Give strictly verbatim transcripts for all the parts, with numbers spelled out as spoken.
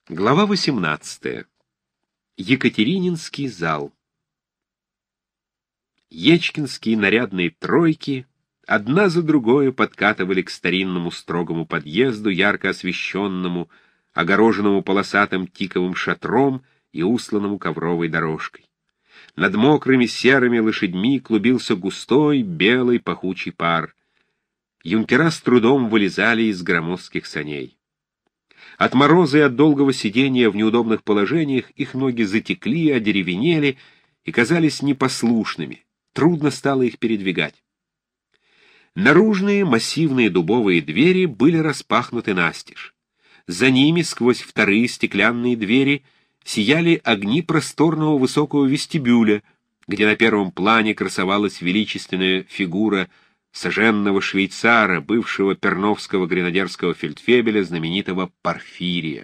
Глава восемнадцатая. Екатерининский зал. Ечкинские нарядные тройки одна за другой подкатывали к старинному строгому подъезду, ярко освещенному, огороженному полосатым тиковым шатром и устланному ковровой дорожкой. Над мокрыми серыми лошадьми клубился густой, белый, пахучий пар. Юнкера с трудом вылезали из громоздких саней. От мороза и от долгого сидения в неудобных положениях их ноги затекли, одеревенели и казались непослушными. Трудно стало их передвигать. Наружные массивные дубовые двери были распахнуты настежь. За ними, сквозь вторые стеклянные двери, сияли огни просторного высокого вестибюля, где на первом плане красовалась величественная фигура соженного швейцара, бывшего перновского гренадерского фельдфебеля, знаменитого Порфирия.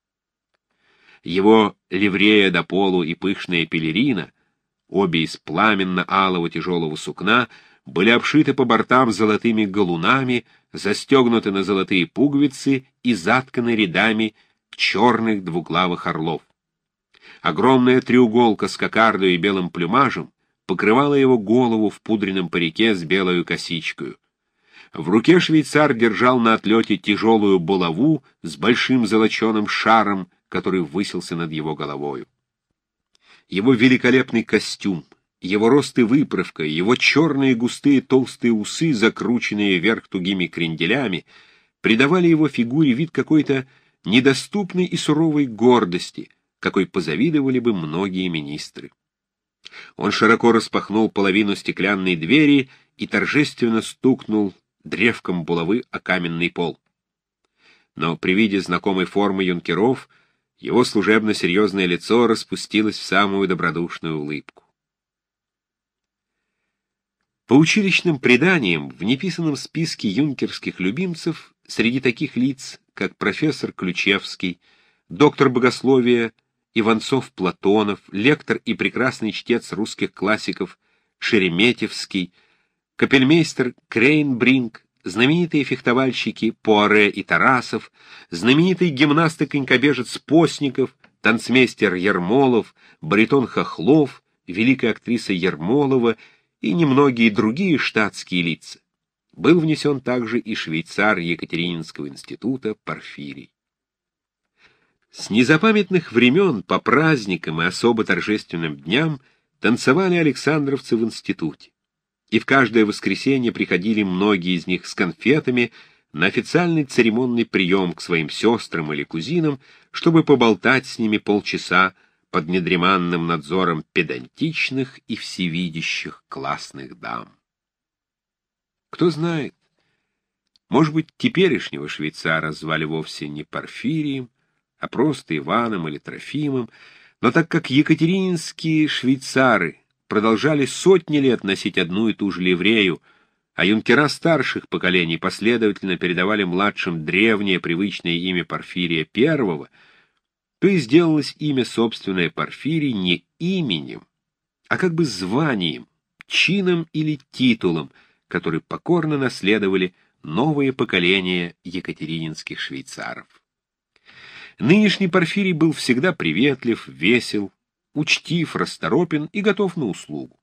Его ливрея до полу и пышная пелерина, обе из пламенно-алого тяжелого сукна, были обшиты по бортам золотыми галунами, застегнуты на золотые пуговицы и затканы рядами черных двуглавых орлов. Огромная треуголка с кокардой и белым плюмажем покрывала его голову в пудренном парике с белою косичкою. В руке швейцар держал на отлете тяжелую булаву с большим золоченым шаром, который высился над его головою. Его великолепный костюм, его рост и выправка, его черные густые толстые усы, закрученные вверх тугими кренделями, придавали его фигуре вид какой-то недоступной и суровой гордости, какой позавидовали бы многие министры. Он широко распахнул половину стеклянной двери и торжественно стукнул древком булавы о каменный пол. Но при виде знакомой формы юнкеров его служебно-серьезное лицо распустилось в самую добродушную улыбку. По училищным преданиям, в неписанном списке юнкерских любимцев среди таких лиц, как профессор Ключевский, доктор богословия Иванцов-Платонов, лектор и прекрасный чтец русских классиков Шереметьевский, капельмейстер Крейнбринг, знаменитые фехтовальщики Пуаре и Тарасов, знаменитый гимнаст и конькобежец Постников, танцмейстер Ермолов, баритон Хохлов, великая актриса Ермолова и немногие другие штатские лица. Был внесен также и швейцар Екатерининского института Порфирий. С незапамятных времен по праздникам и особо торжественным дням танцевали александровцы в институте, и в каждое воскресенье приходили многие из них с конфетами на официальный церемонный прием к своим сестрам или кузинам, чтобы поболтать с ними полчаса под недреманным надзором педантичных и всевидящих классных дам. Кто знает, может быть, теперешнего швейцара звали вовсе не Порфирием, а просто Иваном или Трофимом, но так как екатерининские швейцары продолжали сотни лет носить одну и ту же ливрею, а юнкера старших поколений последовательно передавали младшим древнее привычное имя Порфирия Первого, то и сделалось имя собственное Порфирий не именем, а как бы званием, чином или титулом, который покорно наследовали новые поколения екатерининских швейцаров. Нынешний Порфирий был всегда приветлив, весел, учтив, расторопен и готов на услугу.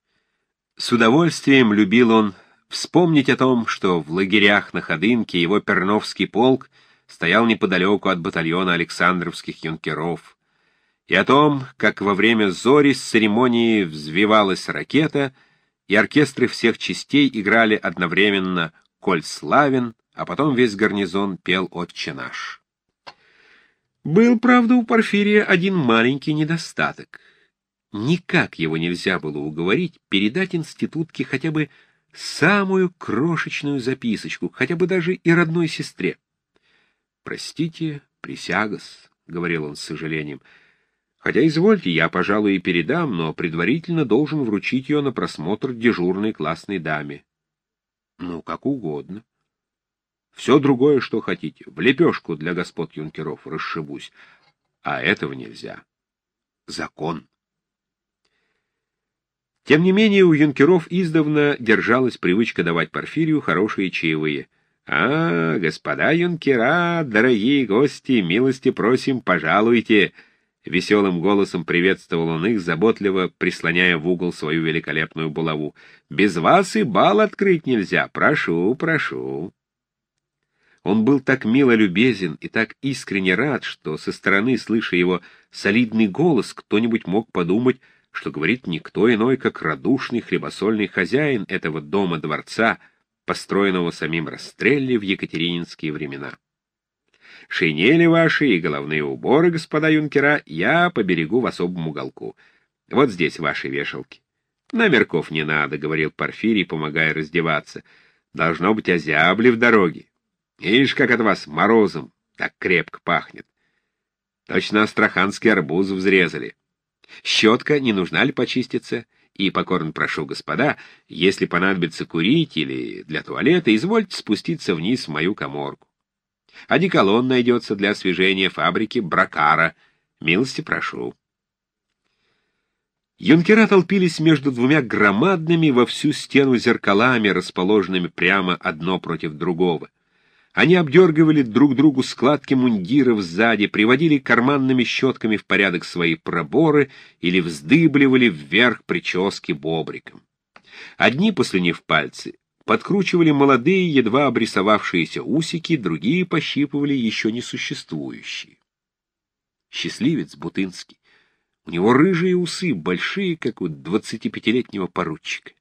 С удовольствием любил он вспомнить о том, что в лагерях на Ходынке его Перновский полк стоял неподалеку от батальона александровских юнкеров, и о том, как во время зори с церемонии взвивалась ракета, и оркестры всех частей играли одновременно «Коль славен», а потом весь гарнизон пел «Отче наш». Был, правда, у Порфирия один маленький недостаток. Никак его нельзя было уговорить передать институтке хотя бы самую крошечную записочку, хотя бы даже и родной сестре. «Простите, присягас», — говорил он с сожалением, — «хотя, извольте, я, пожалуй, и передам, но предварительно должен вручить ее на просмотр дежурной классной даме». «Ну, как угодно. Все другое, что хотите. В лепешку для господ юнкеров расшибусь. А этого нельзя. Закон». Тем не менее, у юнкеров издавна держалась привычка давать Порфирию хорошие чаевые. «А, господа юнкера, дорогие гости, милости просим, пожалуйте!» Веселым голосом приветствовал он их, заботливо прислоняя в угол свою великолепную булаву. «Без вас и бал открыть нельзя. Прошу, прошу». Он был так мило любезен и так искренне рад, что со стороны, слыша его солидный голос, кто-нибудь мог подумать, что говорит никто иной, как радушный хлебосольный хозяин этого дома-дворца, построенного самим Растрелли в екатерининские времена. «Шинели ваши и головные уборы, господа юнкера, я поберегу в особом уголку. Вот здесь ваши вешалки». «Номерков не надо», — говорил Порфирий, помогая раздеваться. «Должно быть, озябли в дороге. Видишь, как от вас морозом так крепко пахнет. Точно астраханский арбуз взрезали. Щетка не нужна ли почиститься? И покорно прошу, господа, если понадобится курить или для туалета, извольте спуститься вниз в мою каморку. Одеколон найдется для освежения фабрики Бракара. Милости прошу». Юнкера толпились между двумя громадными во всю стену зеркалами, расположенными прямо одно против другого. Они обдергивали друг другу складки мундиров сзади, приводили карманными щетками в порядок свои проборы или вздыбливали вверх прически бобриком. Одни, послюнив пальцы, подкручивали молодые, едва обрисовавшиеся усики, другие пощипывали еще не существующие. Счастливец Бутынский. У него рыжие усы, большие, как у двадцатипятилетнего поручика.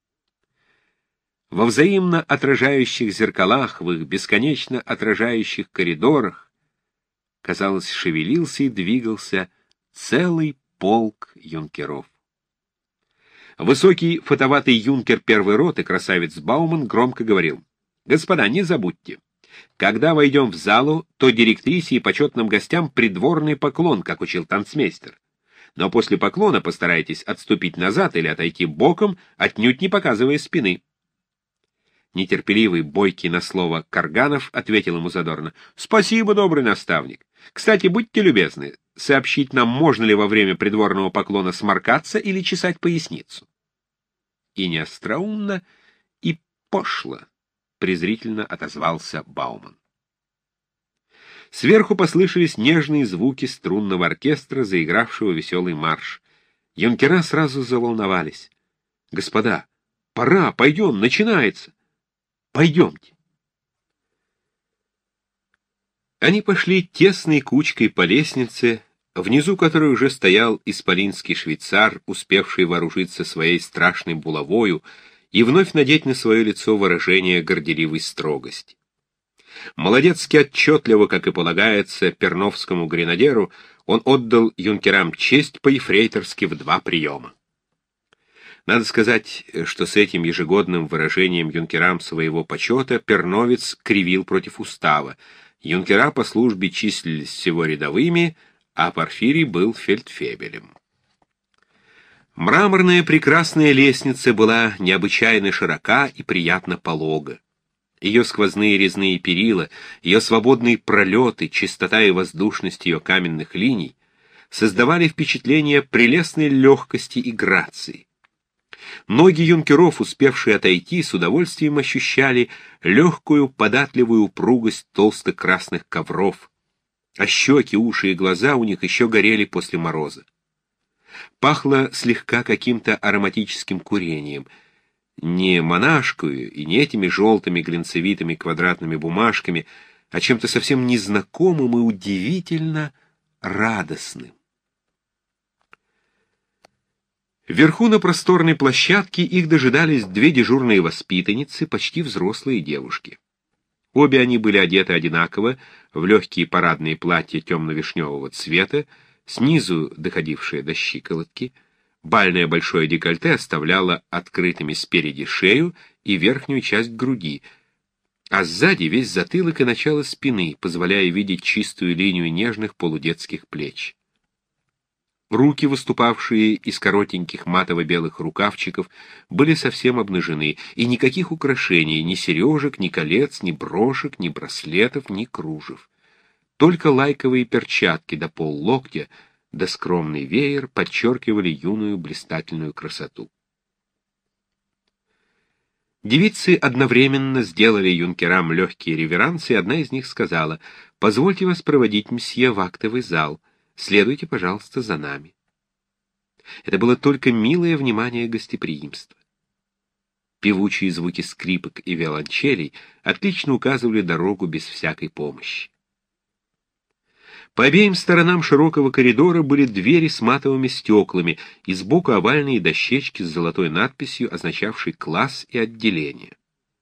Во взаимно отражающих зеркалах, в их бесконечно отражающих коридорах, казалось, шевелился и двигался целый полк юнкеров. Высокий фотоватый юнкер первой роты, красавец Бауман, громко говорил: «Господа, не забудьте, когда войдем в залу, то директрисе и почетным гостям придворный поклон, как учил танцмейстер. Но после поклона постарайтесь отступить назад или отойти боком, отнюдь не показывая спины». Нетерпеливый, бойкий на слово Карганов ответил ему задорно: «Спасибо, добрый наставник. Кстати, будьте любезны, сообщить нам, можно ли во время придворного поклона сморкаться или чесать поясницу». И не остроумно, и пошло презрительно отозвался Бауман. Сверху послышались нежные звуки струнного оркестра, заигравшего веселый марш. Юнкера сразу заволновались. «Господа, пора, пойдем, начинается. Пойдемте». Они пошли тесной кучкой по лестнице, внизу которой уже стоял исполинский швейцар, успевший вооружиться своей страшной булавою и вновь надеть на свое лицо выражение горделивой строгости. Молодецки отчетливо, как и полагается перновскому гренадеру, он отдал юнкерам честь по-ефрейторски в два приема. Надо сказать, что с этим ежегодным выражением юнкерам своего почета перновец кривил против устава. Юнкера по службе числились всего рядовыми, а Порфирий был фельдфебелем. Мраморная прекрасная лестница была необычайно широка и приятно полога. Ее сквозные резные перила, ее свободные пролеты, чистота и воздушность ее каменных линий создавали впечатление прелестной легкости и грации. Ноги юнкеров, успевшие отойти, с удовольствием ощущали легкую, податливую упругость толстых красных ковров, а щеки, уши и глаза у них еще горели после мороза. Пахло слегка каким-то ароматическим курением, не монашкою и не этими желтыми глинцевитыми квадратными бумажками, а чем-то совсем незнакомым и удивительно радостным. Вверху на просторной площадке их дожидались две дежурные воспитанницы, почти взрослые девушки. Обе они были одеты одинаково, в легкие парадные платья темно-вишневого цвета, снизу доходившие до щиколотки. Бальное большое декольте оставляло открытыми спереди шею и верхнюю часть груди, а сзади весь затылок и начало спины, позволяя видеть чистую линию нежных полудетских плеч. Руки, выступавшие из коротеньких матово-белых рукавчиков, были совсем обнажены, и никаких украшений, ни сережек, ни колец, ни брошек, ни браслетов, ни кружев. Только лайковые перчатки до поллоктя, да скромный веер подчеркивали юную блистательную красоту. Девицы одновременно сделали юнкерам легкие реверансы, и одна из них сказала: «Позвольте вас проводить, мсье, в актовый зал. Следуйте, пожалуйста, за нами». Это было только милое внимание гостеприимства. Певучие звуки скрипок и виолончелей отлично указывали дорогу без всякой помощи. По обеим сторонам широкого коридора были двери с матовыми стеклами и сбоку овальные дощечки с золотой надписью, означавшей класс и отделение.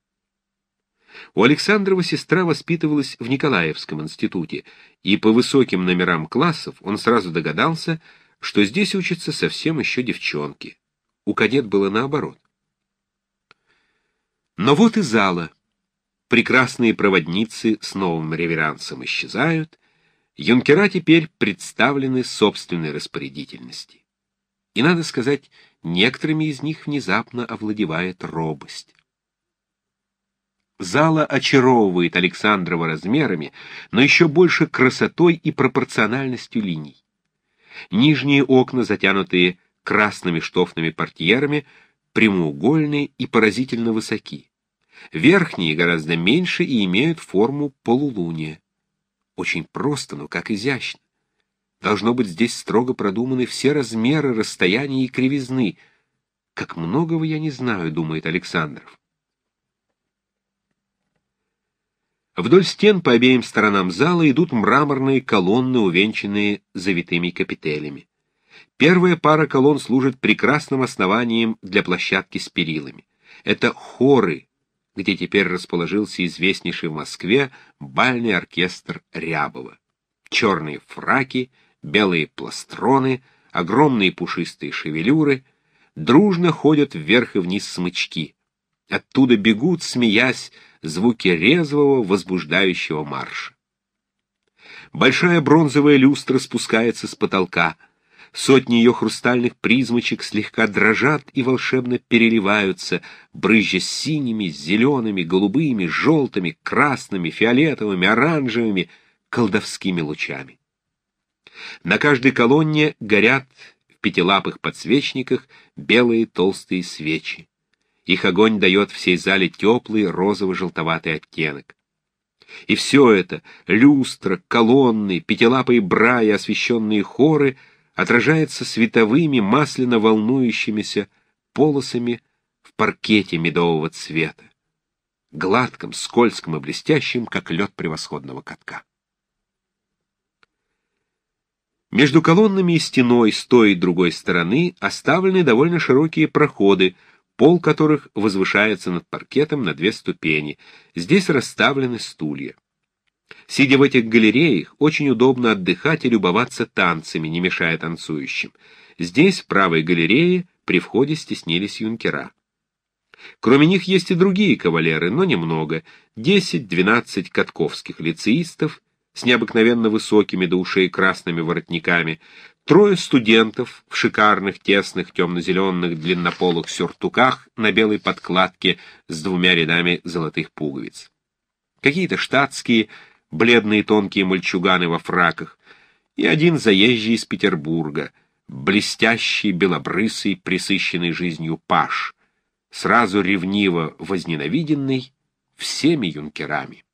У Александрова сестра воспитывалась в Николаевском институте, и по высоким номерам классов он сразу догадался, что здесь учатся совсем еще девчонки. У кадет было наоборот. Но вот и зала. Прекрасные проводницы с новым реверансом исчезают. Юнкера теперь представлены собственной распорядительности. И, надо сказать, некоторыми из них внезапно овладевает робость. Зала очаровывает Александрова размерами, но еще больше красотой и пропорциональностью линий. Нижние окна, затянутые красными штофными портьерами, прямоугольные и поразительно высоки. Верхние гораздо меньше и имеют форму полулуния. Очень просто, но как изящно. Должно быть, здесь строго продуманы все размеры, расстояния и кривизны. Как многого я не знаю, думает Александров. Вдоль стен по обеим сторонам зала идут мраморные колонны, увенчанные завитыми капителями. Первая пара колонн служит прекрасным основанием для площадки с перилами. Это хоры, где теперь расположился известнейший в Москве бальный оркестр Рябова. Черные фраки, белые пластроны, огромные пушистые шевелюры, дружно ходят вверх и вниз смычки. Оттуда бегут, смеясь, звуки резвого, возбуждающего марша. Большая бронзовая люстра спускается с потолка. Сотни ее хрустальных призмочек слегка дрожат и волшебно переливаются, брызжа синими, зелеными, голубыми, желтыми, красными, фиолетовыми, оранжевыми, колдовскими лучами. На каждой колонне горят в пятилапых подсвечниках белые толстые свечи. Их огонь дает всей зале теплый розово-желтоватый оттенок. И все это — люстра, колонны, пятилапые бра и освещенные хоры — отражается световыми, масляно волнующимися полосами в паркете медового цвета, гладком, скользком и блестящим, как лед превосходного катка. Между колоннами и стеной с той и другой стороны оставлены довольно широкие проходы, пол которых возвышается над паркетом на две ступени. Здесь расставлены стулья. Сидя в этих галереях, очень удобно отдыхать и любоваться танцами, не мешая танцующим. Здесь, в правой галерее, при входе стеснились юнкера. Кроме них есть и другие кавалеры, но немного. Десять-двенадцать катковских лицеистов с необыкновенно высокими до ушей красными воротниками, трое студентов в шикарных, тесных, темно-зеленых, длиннополых сюртуках на белой подкладке с двумя рядами золотых пуговиц. Какие-то штатские, бледные тонкие мальчуганы во фраках, и один заезжий из Петербурга, блестящий, белобрысый, пресыщенный жизнью паж, сразу ревниво возненавиденный всеми юнкерами.